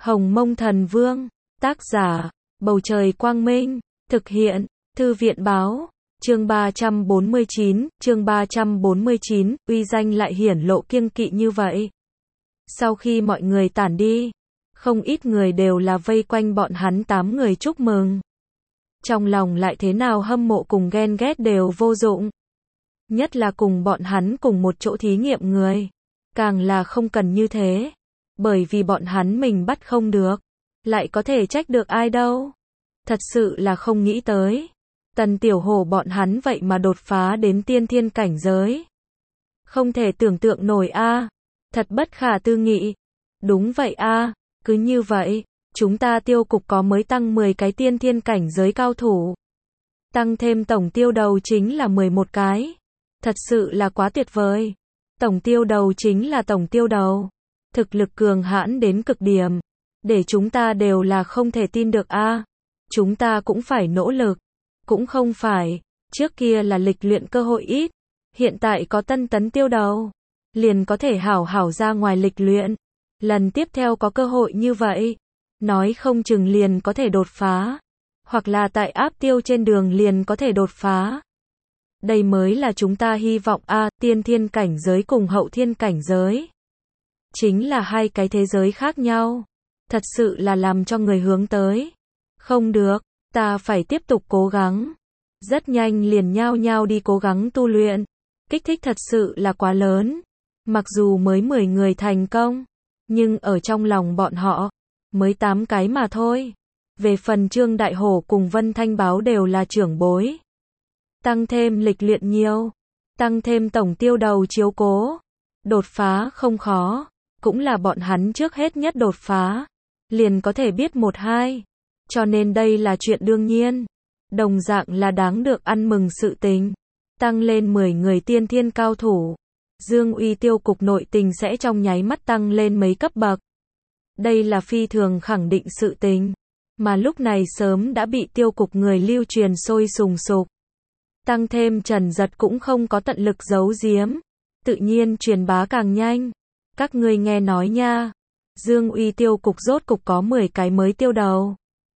Hồng Mông Thần Vương, tác giả, Bầu Trời Quang Minh, thực hiện, Thư viện Báo, chương 349, uy danh lại hiển lộ kiêng kỵ như vậy. Sau khi mọi người tản đi, không ít người đều là vây quanh bọn hắn 8 người chúc mừng. Trong lòng lại thế nào hâm mộ cùng ghen ghét đều vô dụng. Nhất là cùng bọn hắn cùng một chỗ thí nghiệm người. Càng là không cần như thế. Bởi vì bọn hắn mình bắt không được. Lại có thể trách được ai đâu. Thật sự là không nghĩ tới. Tần Tiểu Hổ bọn hắn vậy mà đột phá đến tiên thiên cảnh giới. Không thể tưởng tượng nổi a. Thật bất khả tư nghị. Đúng vậy a, cứ như vậy, chúng ta tiêu cục có mới tăng 10 cái tiên thiên cảnh giới cao thủ. Tăng thêm tổng tiêu đầu chính là 11 cái. Thật sự là quá tuyệt vời. Tổng tiêu đầu chính là tổng tiêu đầu. Thực lực cường hãn đến cực điểm. Để chúng ta đều là không thể tin được a. Chúng ta cũng phải nỗ lực. Cũng không phải, trước kia là lịch luyện cơ hội ít. Hiện tại có tân tấn tiêu đầu. Liền có thể hảo hảo ra ngoài lịch luyện. Lần tiếp theo có cơ hội như vậy. Nói không chừng liền có thể đột phá. Hoặc là tại áp tiêu trên đường liền có thể đột phá. Đây mới là chúng ta hy vọng a, tiên thiên cảnh giới cùng hậu thiên cảnh giới. Chính là hai cái thế giới khác nhau. Thật sự là làm cho người hướng tới. Không được, ta phải tiếp tục cố gắng. Rất nhanh liền nhao nhao đi cố gắng tu luyện. Kích thích thật sự là quá lớn. Mặc dù mới 10 người thành công, nhưng ở trong lòng bọn họ, mới 8 cái mà thôi. Về phần Trương Đại Hổ cùng Vân Thanh Báo đều là trưởng bối. Tăng thêm lịch luyện nhiều, tăng thêm tổng tiêu đầu chiếu cố. Đột phá không khó, cũng là bọn hắn trước hết nhất đột phá. Liền có thể biết 1-2. Cho nên đây là chuyện đương nhiên. Đồng dạng là đáng được ăn mừng sự tình. Tăng lên 10 người tiên thiên cao thủ. Dương uy tiêu cục nội tình sẽ trong nháy mắt tăng lên mấy cấp bậc. Đây là phi thường khẳng định sự tình. Mà lúc này sớm đã bị tiêu cục người lưu truyền sôi sùng sục. Tăng thêm Trần Giật cũng không có tận lực giấu giếm. Tự nhiên truyền bá càng nhanh. Các ngươi nghe nói nha. Dương uy tiêu cục rốt cục có 10 cái mới tiêu đầu.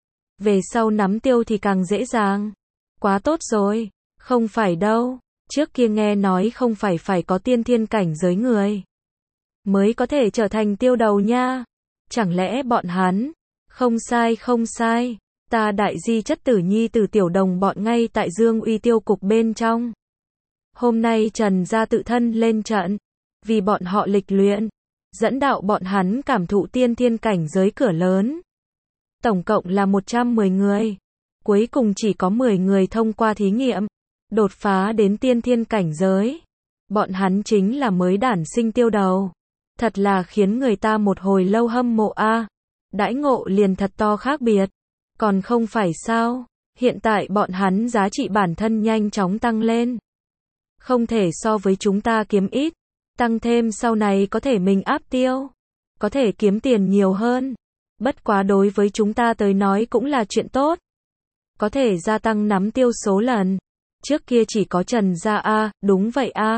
Về sau nắm tiêu thì càng dễ dàng. Quá tốt rồi. Không phải đâu. Trước kia nghe nói không phải có tiên thiên cảnh giới người mới có thể trở thành tiêu đầu nha. Chẳng lẽ bọn hắn? Không sai. Ta đại di chất tử nhi từ tiểu đồng bọn ngay tại Dương uy tiêu cục bên trong. Hôm nay Trần gia tự thân lên trận. Vì bọn họ lịch luyện. Dẫn đạo bọn hắn cảm thụ tiên thiên cảnh giới cửa lớn. Tổng cộng là 110 người. Cuối cùng chỉ có 10 người thông qua thí nghiệm. Đột phá đến tiên thiên cảnh giới. Bọn hắn chính là mới đản sinh tiêu đầu. Thật là khiến người ta một hồi lâu hâm mộ a. Đãi ngộ liền thật to khác biệt. Còn không phải sao? Hiện tại bọn hắn giá trị bản thân nhanh chóng tăng lên. Không thể so với chúng ta kiếm ít. Tăng thêm sau này có thể mình áp tiêu. Có thể kiếm tiền nhiều hơn. Bất quá đối với chúng ta tới nói cũng là chuyện tốt. Có thể gia tăng nắm tiêu số lần. Trước kia chỉ có Trần gia a, đúng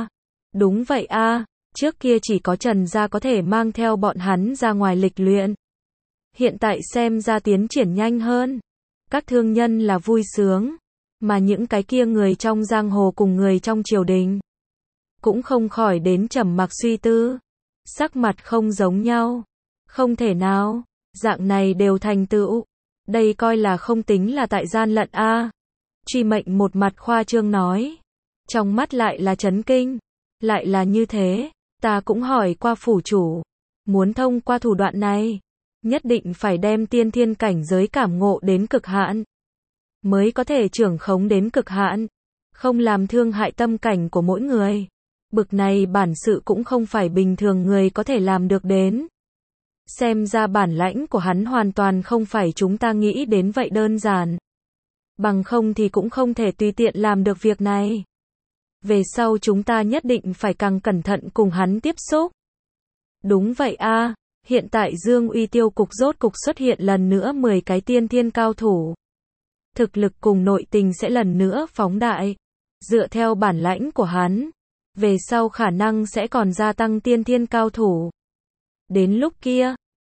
vậy a, trước kia chỉ có Trần gia có thể mang theo bọn hắn ra ngoài lịch luyện. Hiện tại xem ra tiến triển nhanh hơn. Các thương nhân là vui sướng, mà những cái kia người trong giang hồ cùng người trong triều đình cũng không khỏi đến trầm mặc suy tư. Sắc mặt không giống nhau. Không thể nào, dạng này đều thành tựu. Đây coi là không tính là tại gian lận a. Truy Mệnh một mặt khoa trương nói. Trong mắt lại là chấn kinh. Lại là như thế. Ta cũng hỏi qua phủ chủ. Muốn thông qua thủ đoạn này. Nhất định phải đem tiên thiên cảnh giới cảm ngộ đến cực hạn. Mới có thể trưởng khống đến cực hạn. Không làm thương hại tâm cảnh của mỗi người. Bực này bản sự cũng không phải bình thường người có thể làm được đến. Xem ra bản lãnh của hắn hoàn toàn không phải chúng ta nghĩ đến vậy đơn giản. Bằng không thì cũng không thể tùy tiện làm được việc này. Về sau chúng ta nhất định phải càng cẩn thận cùng hắn tiếp xúc. Đúng vậy a, hiện tại Dương uy tiêu cục rốt cục xuất hiện lần nữa 10 cái tiên thiên cao thủ. Thực lực cùng nội tình sẽ lần nữa phóng đại. Dựa theo bản lãnh của hắn, về sau khả năng sẽ còn gia tăng tiên thiên cao thủ. Đến lúc kia,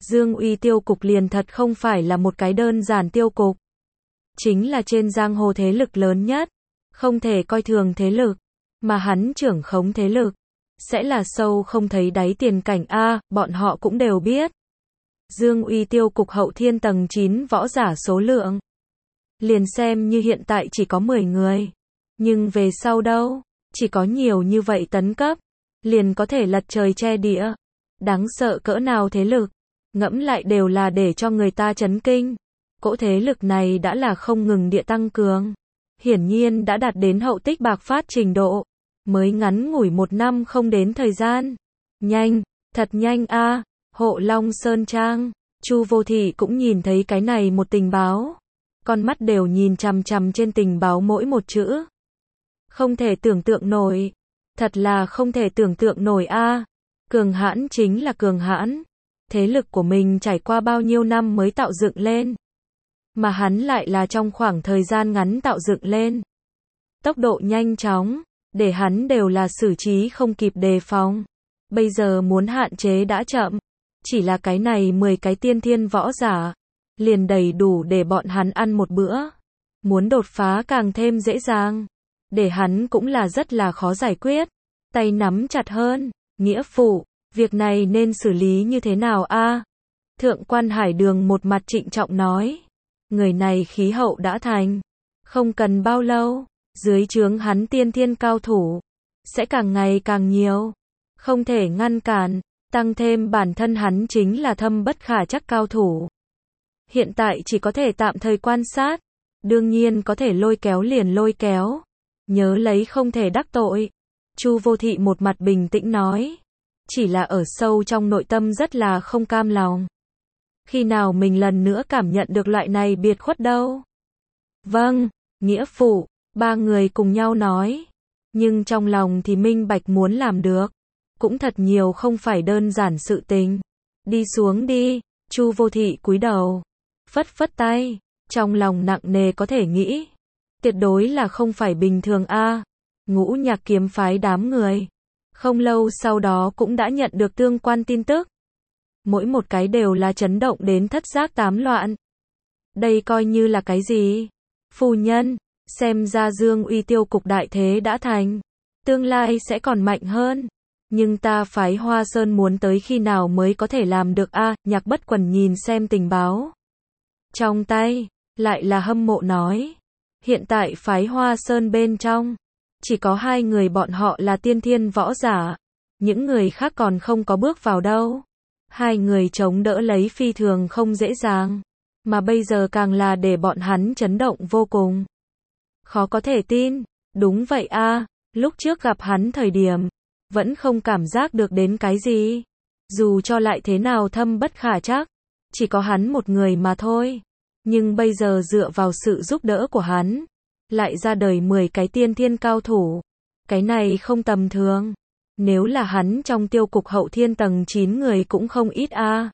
Dương Uy tiêu cục liền thật không phải là một cái đơn giản tiêu cục. Chính là trên giang hồ thế lực lớn nhất. Không thể coi thường thế lực. Mà hắn trưởng khống thế lực. Sẽ là sâu không thấy đáy tiền cảnh A, bọn họ cũng đều biết. Dương Uy tiêu cục hậu thiên tầng 9 võ giả số lượng. Liền xem như hiện tại chỉ có 10 người. Nhưng về sau đâu, chỉ có nhiều như vậy tấn cấp. Liền có thể lật trời che địa. Đáng sợ cỡ nào thế lực. Ngẫm lại đều là để cho người ta chấn kinh. Cỗ thế lực này đã là không ngừng địa tăng cường. Hiển nhiên đã đạt đến hậu tích bạc phát trình độ. Mới ngắn ngủi 1 năm không đến thời gian. Nhanh, thật nhanh a. Hộ Long Sơn Trang. Chu Vô Thị cũng nhìn thấy cái này một tình báo. Con mắt đều nhìn chằm chằm trên tình báo mỗi một chữ. Không thể tưởng tượng nổi. Thật là không thể tưởng tượng nổi a. Cường hãn chính là cường hãn. Thế lực của mình trải qua bao nhiêu năm mới tạo dựng lên. Mà hắn lại là trong khoảng thời gian ngắn tạo dựng lên. Tốc độ nhanh chóng, để hắn đều là xử trí không kịp đề phòng. Bây giờ muốn hạn chế đã chậm. Chỉ là cái này 10 cái tiên thiên võ giả. Liền đầy đủ để bọn hắn ăn một bữa. Muốn đột phá càng thêm dễ dàng. Để hắn cũng là rất là khó giải quyết. Tay nắm chặt hơn. Nghĩa phụ, việc này nên xử lý như thế nào a? Thượng quan Hải Đường một mặt trịnh trọng nói. Người này khí hậu đã thành. Không cần bao lâu. Dưới trướng hắn tiên thiên cao thủ. Sẽ càng ngày càng nhiều. Không thể ngăn cản. Tăng thêm bản thân hắn chính là thâm bất khả trắc cao thủ. Hiện tại chỉ có thể tạm thời quan sát. Đương nhiên có thể lôi kéo liền lôi kéo. Nhớ lấy không thể đắc tội. Chu Vô Thị một mặt bình tĩnh nói. Chỉ là ở sâu trong nội tâm rất là không cam lòng. Khi nào mình lần nữa cảm nhận được loại này biệt khuất đâu? Vâng, nghĩa phụ, ba người cùng nhau nói. Nhưng trong lòng thì minh bạch muốn làm được. Cũng thật nhiều không phải đơn giản sự tình. Đi xuống đi, Chu Vô Thị cúi đầu. Phất phất tay, trong lòng nặng nề có thể nghĩ. Tuyệt đối là không phải bình thường a. Ngũ Nhạc kiếm phái đám người. Không lâu sau đó cũng đã nhận được tương quan tin tức. Mỗi một cái đều là chấn động đến thất giác tám loạn. Đây coi như là cái gì? Phu nhân, xem ra Dương Uy tiêu cục đại thế đã thành. Tương lai sẽ còn mạnh hơn. Nhưng ta phái Hoa Sơn muốn tới khi nào mới có thể làm được a? Nhạc Bất Quần nhìn xem tình báo. Trong tay, lại là hâm mộ nói. Hiện tại phái Hoa Sơn bên trong. Chỉ có 2 người bọn họ là tiên thiên võ giả. Những người khác còn không có bước vào đâu. 2 người chống đỡ lấy phi thường không dễ dàng. Mà bây giờ càng là để bọn hắn chấn động vô cùng. Khó có thể tin. Đúng vậy a. Lúc trước gặp hắn thời điểm. Vẫn không cảm giác được đến cái gì. Dù cho lại thế nào thâm bất khả trắc. Chỉ có hắn một người mà thôi. Nhưng bây giờ dựa vào sự giúp đỡ của hắn. Lại ra đời 10 cái tiên thiên cao thủ. Cái này không tầm thường. Nếu là hắn trong tiêu cục hậu thiên tầng 9 người cũng không ít a.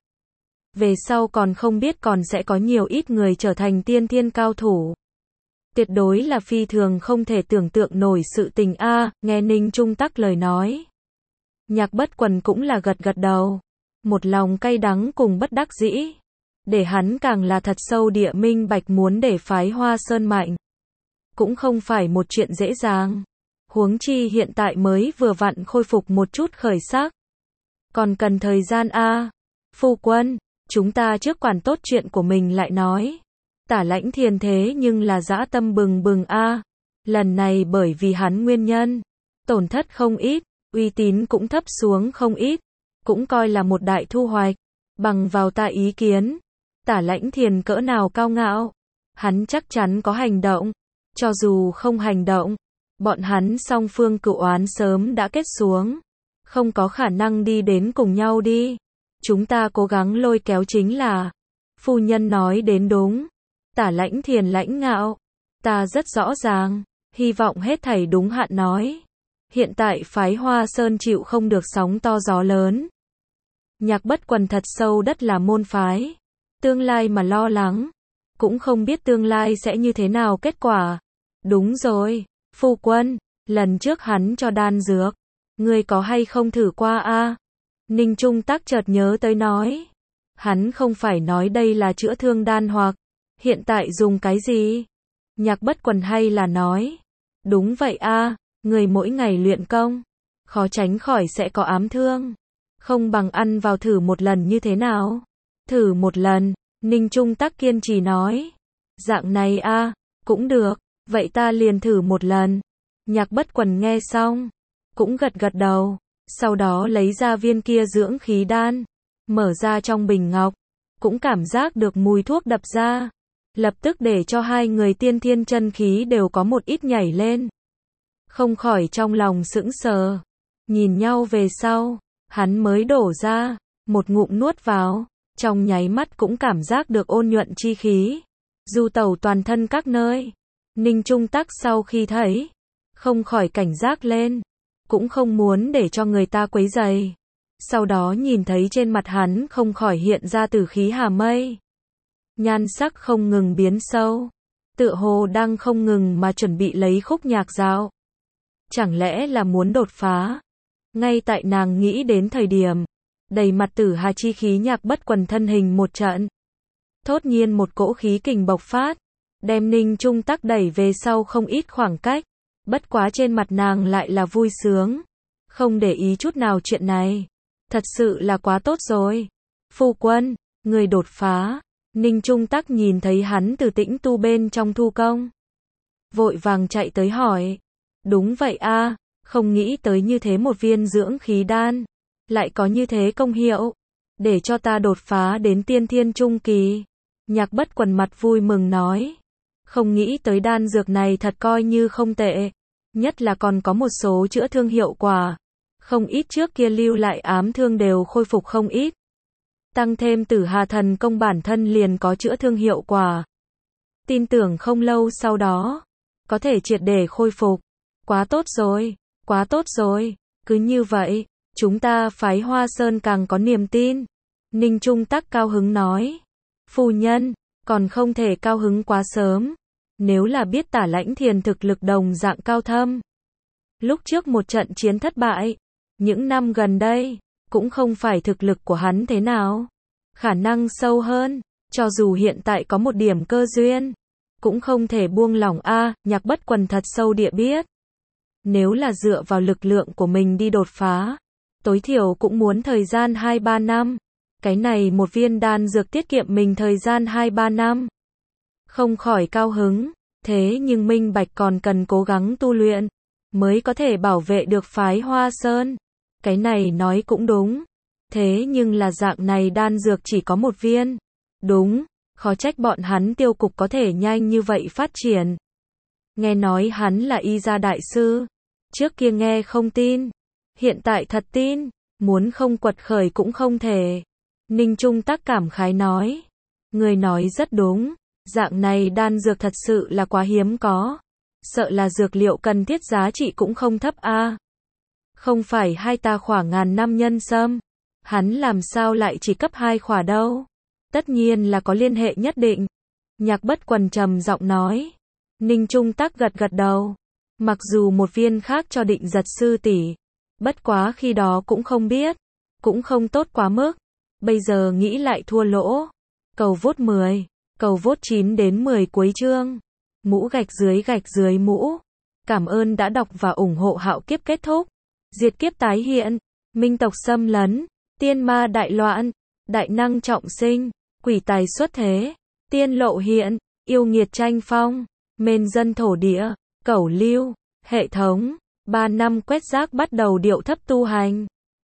Về sau còn không biết còn sẽ có nhiều ít người trở thành tiên thiên cao thủ. Tuyệt đối là phi thường không thể tưởng tượng nổi sự tình a. Nghe Ninh Trung Tắc lời nói. Nhạc Bất Quần cũng là gật gật đầu. Một lòng cay đắng cùng bất đắc dĩ. Để hắn càng là thật sâu địa minh bạch muốn để phái Hoa Sơn mạnh. Cũng không phải một chuyện dễ dàng. Huống chi hiện tại mới vừa vặn khôi phục một chút khởi sắc. Còn cần thời gian a. Phu quân, chúng ta trước quản tốt chuyện của mình lại nói. Tả Lãnh Thiền thế nhưng là dã tâm bừng bừng a. Lần này bởi vì hắn nguyên nhân. Tổn thất không ít. Uy tín cũng thấp xuống không ít. Cũng coi là một đại thu hoạch. Bằng vào ta ý kiến. Tả Lãnh Thiền cỡ nào cao ngạo. Hắn chắc chắn có hành động. Cho dù không hành động. Bọn hắn song phương cựu oán sớm đã kết xuống. Không có khả năng đi đến cùng nhau đi. Chúng ta cố gắng lôi kéo chính là. Phu nhân nói đến đúng. Tả Lãnh Thiền lãnh ngạo. Ta rất rõ ràng. Hy vọng hết thảy đúng hạn nói. Hiện tại phái Hoa Sơn chịu không được sóng to gió lớn. Nhạc Bất Quần thật sâu đất là môn phái. Tương lai mà lo lắng. Cũng không biết tương lai sẽ như thế nào kết quả. Đúng rồi, phu quân, lần trước hắn cho đan dược. Ngươi có hay không thử qua a? Ninh Trung Tắc chợt nhớ tới nói. Hắn không phải nói đây là chữa thương đan hoặc hiện tại dùng cái gì? Nhạc Bất Quần hay là nói, đúng vậy a, người mỗi ngày luyện công, khó tránh khỏi sẽ có ám thương, không bằng ăn vào thử một lần như thế nào? Thử một lần, Ninh Trung Tắc kiên trì nói, dạng này a, cũng được, vậy ta liền thử một lần. Nhạc Bất Quần nghe xong, cũng gật gật đầu, sau đó lấy ra viên kia dưỡng khí đan, mở ra trong bình ngọc, cũng cảm giác được mùi thuốc đập ra, lập tức để cho hai người tiên thiên chân khí đều có một ít nhảy lên. Không khỏi trong lòng sững sờ, nhìn nhau về sau, hắn mới đổ ra, một ngụm nuốt vào, trong nháy mắt cũng cảm giác được ôn nhuận chi khí, du tẩu toàn thân các nơi. Ninh Trung Tắc sau khi thấy, không khỏi cảnh giác lên, cũng không muốn để cho người ta quấy rầy. Sau đó nhìn thấy trên mặt hắn không khỏi hiện ra tử khí hà mây. Nhan sắc không ngừng biến sâu, tựa hồ đang không ngừng mà chuẩn bị lấy khúc nhạc dạo. Chẳng lẽ là muốn đột phá? Ngay tại nàng nghĩ đến thời điểm, đầy mặt tử hà chi khí Nhạc Bất Quần thân hình một trận. Thốt nhiên một cỗ khí kình bộc phát, đem Ninh Trung Tắc đẩy về sau không ít khoảng cách. Bất quá trên mặt nàng lại là vui sướng, không để ý chút nào chuyện này. Thật sự là quá tốt rồi. Phu quân, người đột phá. Ninh Trung Tắc nhìn thấy hắn từ tĩnh tu bên trong thu công, vội vàng chạy tới hỏi. Đúng vậy a, không nghĩ tới như thế một viên dưỡng khí đan, lại có như thế công hiệu, để cho ta đột phá đến tiên thiên trung kỳ. Nhạc Bất Quần mặt vui mừng nói. Không nghĩ tới đan dược này thật coi như không tệ, nhất là còn có một số chữa thương hiệu quả. Không ít trước kia lưu lại ám thương đều khôi phục không ít. Tăng thêm Tử Hà Thần Công bản thân liền có chữa thương hiệu quả. Tin tưởng không lâu sau đó, có thể triệt để khôi phục. Quá tốt rồi, quá tốt rồi, cứ như vậy, chúng ta phái Hoa Sơn càng có niềm tin. Ninh Trung Tắc cao hứng nói. Phu nhân, còn không thể cao hứng quá sớm. Nếu là biết Tả Lãnh Thiền thực lực đồng dạng cao thâm. Lúc trước một trận chiến thất bại, những năm gần đây, cũng không phải thực lực của hắn thế nào. Khả năng sâu hơn, cho dù hiện tại có một điểm cơ duyên, cũng không thể buông lỏng a. Nhạc Bất Quần thật sâu địa biết. Nếu là dựa vào lực lượng của mình đi đột phá, tối thiểu cũng muốn thời gian 2-3 năm. Cái này một viên đan dược tiết kiệm mình thời gian 2-3 năm. Không khỏi cao hứng, thế nhưng minh bạch còn cần cố gắng tu luyện, mới có thể bảo vệ được phái Hoa Sơn. Cái này nói cũng đúng. Thế nhưng là dạng này đan dược chỉ có một viên. Đúng, khó trách bọn hắn Tiêu cục có thể nhanh như vậy phát triển. Nghe nói hắn là y gia đại sư. Trước kia nghe không tin, hiện tại thật tin, muốn không quật khởi cũng không thể. Ninh Trung Tắc cảm khái nói. Người nói rất đúng, dạng này đan dược thật sự là quá hiếm có. Sợ là dược liệu cần thiết giá trị cũng không thấp a. Không phải hai ta khỏa ngàn năm nhân sâm, hắn làm sao lại chỉ cấp 2 khỏa đâu? Tất nhiên là có liên hệ nhất định. Nhạc Bất Quần trầm giọng nói. Ninh Trung Tắc gật gật đầu. Mặc dù một viên khác cho Định Giật sư tỷ, bất quá khi đó cũng không biết, cũng không tốt quá mức. Bây giờ nghĩ lại thua lỗ. Cầu vote 10, cầu vote 9 đến 10 cuối chương. Mũ gạch dưới mũ. Cảm ơn đã đọc và ủng hộ. Hạo kiếp kết thúc, diệt kiếp tái hiện, minh tộc xâm lấn, tiên ma đại loạn, đại năng trọng sinh, quỷ tài xuất thế, tiên lộ hiện, yêu nghiệt tranh phong, mên dân thổ địa, cẩu lưu, hệ thống, 3 năm quét rác bắt đầu điệu thấp tu hành.